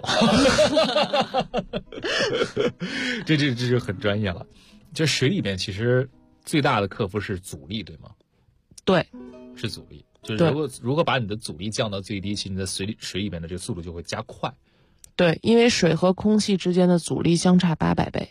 这就很专业了。就水里面其实最大的克服是阻力，对吗？ 对， 是阻力。就是如果把你的阻力降到最低，其实你在水里面的这个速度就会加快。 对，因为水和空气之间的阻力相差800倍。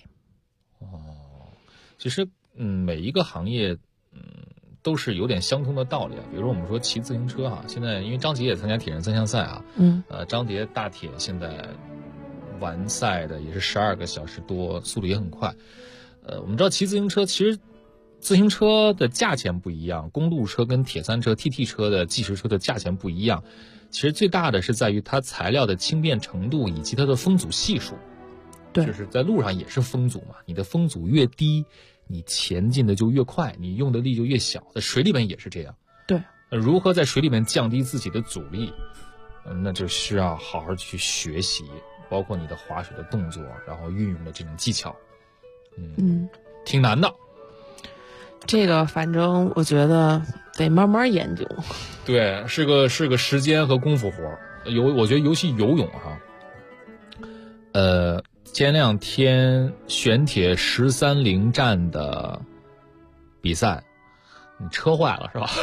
其实每一个行业都是有点相通的道理啊。比如说我们说骑自行车哈，现在因为张杰也参加铁人3项赛啊，张杰大铁现在完赛的也是12个小时多，速度也很快。我们知道骑自行车，其实自行车的价钱不一样，公路车跟铁三车、TT 车的计时车的价钱不一样。其实最大的是在于它材料的轻便程度以及它的风阻系数。 对， 就是在路上也是风阻嘛，你的风阻越低，你前进的就越快，你用的力就越小。在水里面也是这样。 对， 如何在水里面降低自己的阻力，那就需要好好去学习，包括你的划水的动作，然后运用的这种技巧。挺难的。 这个反正我觉得得慢慢研究。 对，是个时间和功夫活。我觉得尤其游泳哈，前2天玄铁13.0站的比赛，你车坏了是吧？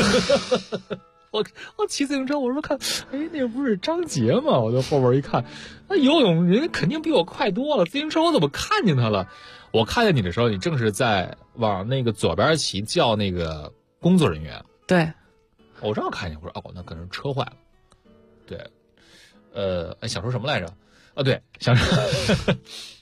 我骑自行车，我说看，那不是张杰吗？我在后边一看，那游泳人家肯定比我快多了，自行车我怎么看见他了？我看见你的时候，你正是在往那个左边骑，叫那个工作人员。 对， 我正好看见，我说那可能车坏了。对，想说什么来着？对，想说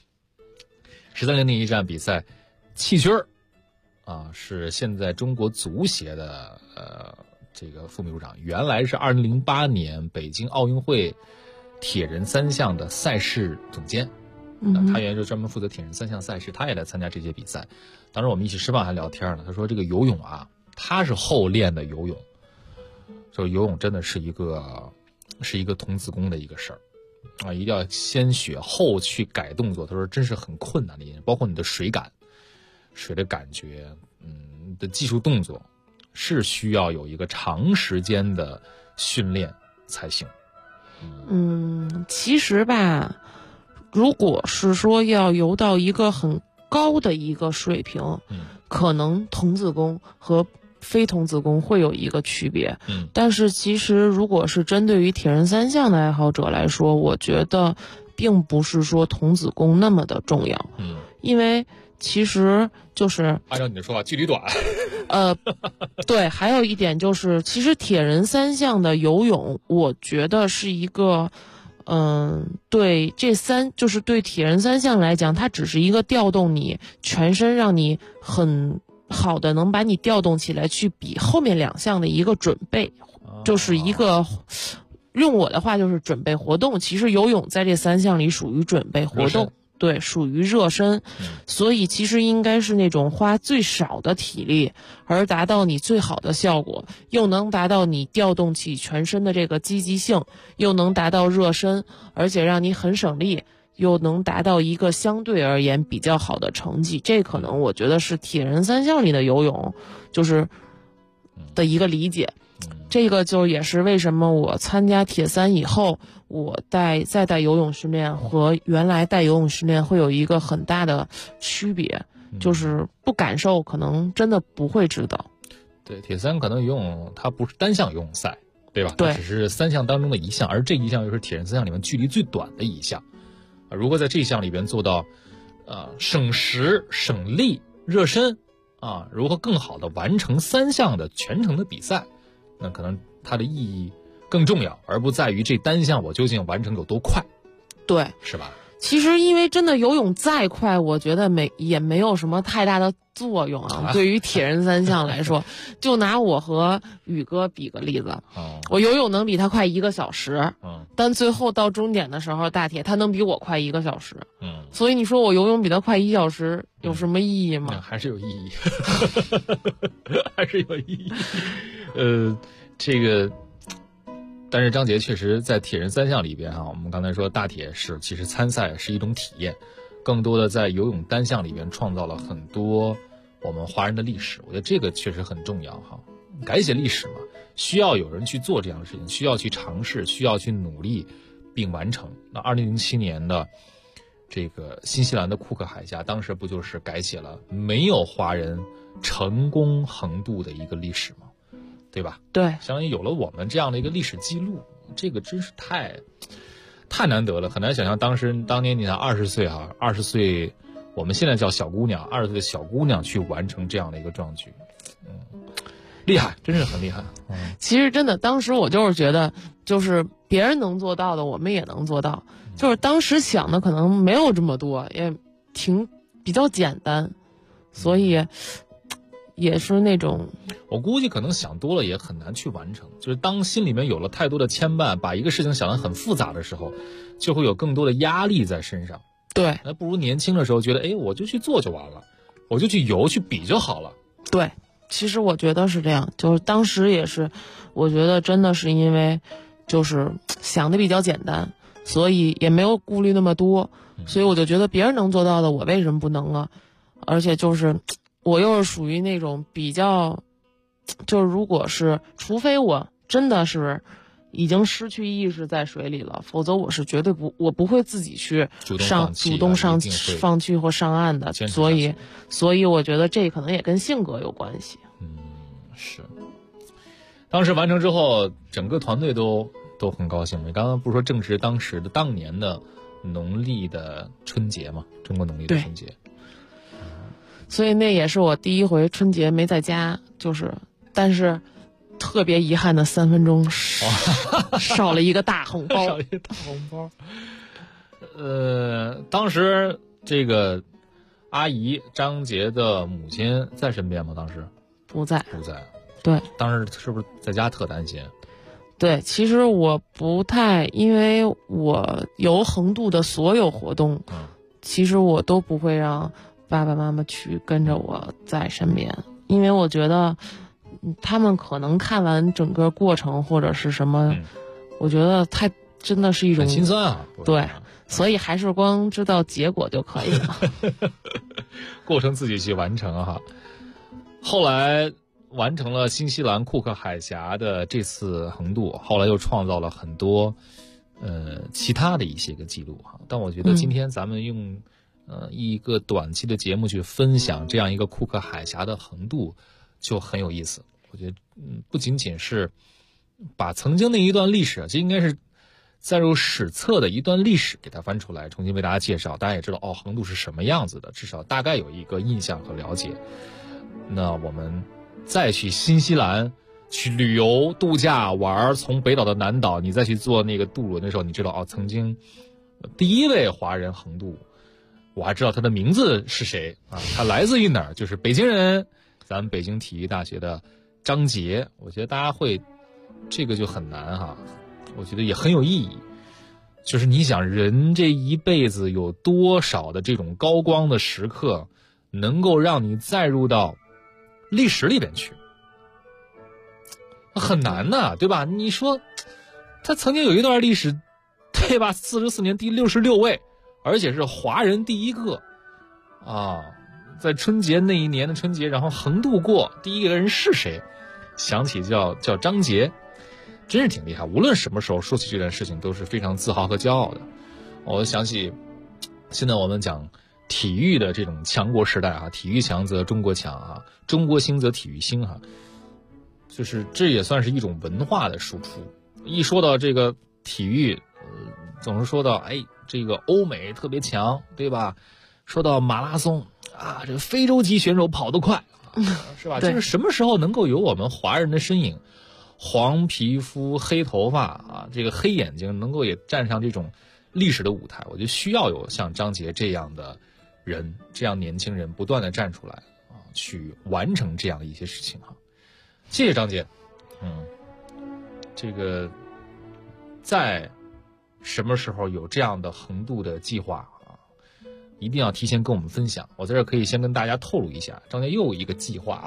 13.0站比赛，弃军儿是现在中国足协的这个副秘书长，原来是2008年北京奥运会铁人3项的赛事总监。他原来就专门负责铁人3项赛事，他也来参加这届比赛。当时我们一起吃饭还聊天呢，他说这个游泳啊，他是后练的游泳，就游泳真的是一个是一个童子功的一个事儿啊，一定要先学后去改动作。他说真是很困难的一件，包括你的水感、水的感觉，你的技术动作是需要有一个长时间的训练才行。 其实吧，如果是说要游到一个很高的一个水平，可能童子功和非童子功会有一个区别。但是其实如果是针对于铁人三项的爱好者来说，我觉得并不是说童子功那么的重要。因为其实就是按照你的说法，距离短。 对，还有一点就是，其实铁人三项的游泳，我觉得是一个，对就是对铁人三项来讲，它只是一个调动你全身，让你很好的能把你调动起来，去比后面2项的一个准备，就是一个。用我的话就是准备活动。其实游泳在这3项里属于准备活动。对，属于热身，所以其实应该是那种花最少的体力而达到你最好的效果，又能达到你调动起全身的这个积极性，又能达到热身，而且让你很省力，又能达到一个相对而言比较好的成绩。这可能我觉得是铁人三项里的游泳就是的一个理解。这个就也是为什么我参加铁三以后，我再带游泳训练和原来带游泳训练会有一个很大的区别，就是不感受可能真的不会知道。 对，铁三可能游泳它不是单项游泳赛，对吧？ 对， 它只是3项当中的一项，而这一项又是铁人3项里面距离最短的一项。如果在这一项里边做到省时省力热身啊，如何更好的完成3项的全程的比赛，那可能它的意义更重要，而不在于这单项我究竟完成有多快。 对， 是吧？ 其实因为真的游泳再快，我觉得也没有什么太大的作用啊。对于铁人3项来说，就拿我和宇哥比个例子，我游泳能比他快1个小时，但最后到终点的时候，大铁他能比我快1个小时，所以你说我游泳比他快1小时有什么意义吗？ 还是有意义，还是有意义。这个。但是张杰确实在铁人3项里边我们刚才说大铁是其实参赛是一种体验，更多的在游泳单项里边创造了很多我们华人的历史，我觉得这个确实很重要改写历史嘛，需要有人去做这样的事情，需要去尝试，需要去努力并完成。那2007年的这个新西兰的库克海峡，当时不就是改写了没有华人成功横渡的一个历史吗？对吧？ 对， 相当于有了我们这样的一个历史记录，这个真是太难得了，很难想象当年你看20岁20岁，我们现在叫小姑娘，20岁的小姑娘去完成这样的一个壮举，厉害，真是很厉害。 其实真的，当时我就是觉得，就是别人能做到的，我们也能做到。就是当时想的可能没有这么多，也比较简单，所以也是那种。 我估计可能想多了也很难去完成，就是当心里面有了太多的牵绊，把一个事情想得很复杂的时候，就会有更多的压力在身上。 对， 那不如年轻的时候觉得，我就去做就完了，我就去游去比就好了。 对，其实我觉得是这样，就是当时也是，我觉得真的是因为就是想的比较简单，所以也没有顾虑那么多，所以我就觉得别人能做到的，我为什么不能啊？而且就是我又是属于那种比较。就是如果是除非我真的是已经失去意识在水里了，否则我是绝对我不会自己去主动放弃或上岸的。所以我觉得这可能也跟性格有关系。 是。当时完成之后，整个团队都很高兴。你刚刚不是说正值当年的农历的春节嘛？中国农历的春节。 所以那也是我第一回春节没在家，但是特别遗憾的3分钟少了一个大红包。 少一个大红包。当时这个阿姨张杰的母亲在身边吗？当时不在。 对，当时是不是在家特担心？ 对，其实我不太，因为我游横渡的所有活动，其实我都不会让爸爸妈妈去跟着我在身边，因为我觉得他们可能看完整个过程或者是什么， 我觉得真的是一种很心酸啊。 对，所以还是光知道结果就可以了。 过程自己去完成哈。后来完成了新西兰库克海峡的这次横渡，后来又创造了很多其他的一些个记录哈。但我觉得今天咱们用一个短期的节目去分享这样一个库克海峡的横渡就很有意思。我觉得不仅仅是把曾经的一段历史，这应该是载入史册的一段历史给它翻出来，重新为大家介绍，大家也知道横渡是什么样子的，至少大概有一个印象和了解。那我们再去新西兰去旅游度假玩，从北岛到南岛，你再去坐那个渡轮的时候，你知道曾经第一位华人横渡，我还知道他的名字是谁啊？他来自于哪儿？就是北京人，咱们北京体育大学的张杰。我觉得大家会这个就很难哈，我觉得也很有意义。就是你想，人这一辈子有多少的这种高光的时刻，能够让你载入到历史里边去？很难呐，对吧？你说他曾经有一段历史，对吧？44年第66位，而且是华人第一个啊，在春节那一年的春节，然后横渡过第一个人是谁？想起叫张杰，真是挺厉害。无论什么时候说起这件事情，都是非常自豪和骄傲的。我想起现在我们讲体育的这种强国时代啊，体育强则中国强啊，中国兴则体育兴哈。就是这也算是一种文化的输出。一说到这个体育，总是说到这个欧美特别强，对吧？说到马拉松啊，这个非洲籍选手跑得快，是吧？就是什么时候能够有我们华人的身影，黄皮肤黑头发啊，这个黑眼睛，能够也站上这种历史的舞台？我觉得需要有像张杰这样的人，这样年轻人不断的站出来啊，去完成这样一些事情哈。谢谢张杰。这个在什么时候有这样的横渡的计划啊，一定要提前跟我们分享。我在这可以先跟大家透露一下，张杰又有一个计划。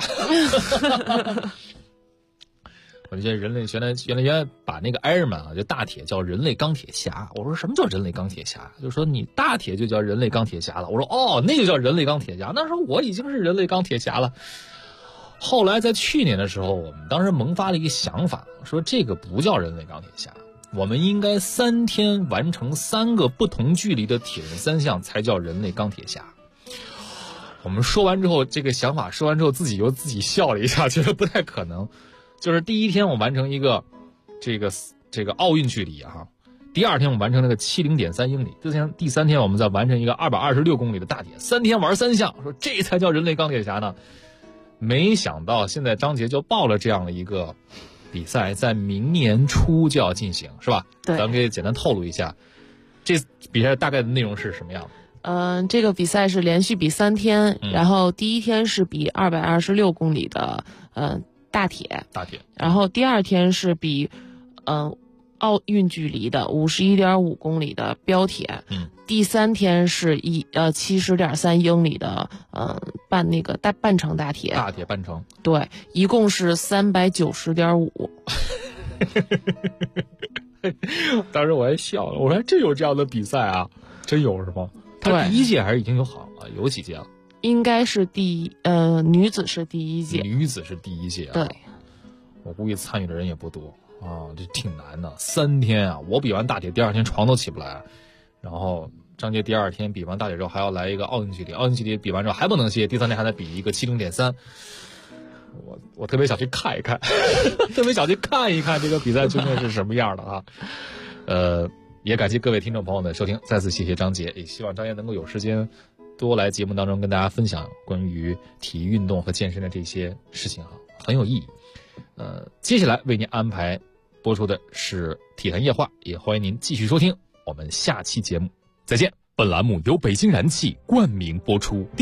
我觉得人类原来把那个 Ironman 啊，就大铁叫人类钢铁侠。我说什么叫人类钢铁侠？就说你大铁就叫人类钢铁侠了。我说那就叫人类钢铁侠。那时候我已经是人类钢铁侠了。后来在去年的时候，我们当时萌发了一个想法，说这个不叫人类钢铁侠，我们应该3天完成3个不同距离的铁人3项才叫人类钢铁侠。我们说完之后，这个想法说完之后，自己笑了一下，觉得不太可能。就是第一天我完成一个这个奥运距离啊，第二天我完成那个70.3英里，第三天我们再完成一个226公里的大铁，3天玩3项，说这才叫人类钢铁侠呢。没想到现在张杰就报了这样的一个比赛，在明年初就要进行，是吧？对，咱们可以简单透露一下，这比赛大概的内容是什么样的？ 这个比赛是连续比3天，然后第一天是比226公里的大铁，然后第二天是比奥运距离的51.5公里的标铁，第三天是70.3英里的半程大铁半程， 对，一共是390.5。 当时我还笑了，我说真有这样的比赛啊？真有是吗？他第一届还是已经有几届了？ 应该是女子是第一届。 女子是第一届啊。对，我估计参与的人也不多啊，这挺难的。3天啊，我比完大铁第二天床都起不来，然后张杰第二天比完大铁之后还要来一个奥运距离，奥运距离比完之后还不能歇，第3天还得比一个70.3。我特别想去看一看，特别想去看一看这个比赛究竟是什么样的啊。也感谢各位听众朋友的收听，再次谢谢张杰，也希望张杰能够有时间多来节目当中跟大家分享关于体育运动和健身的这些事情很有意义。接下来为您安排播出的是体坛夜话，也欢迎您继续收听，我们下期节目再见。 本栏目由北京燃气冠名播出。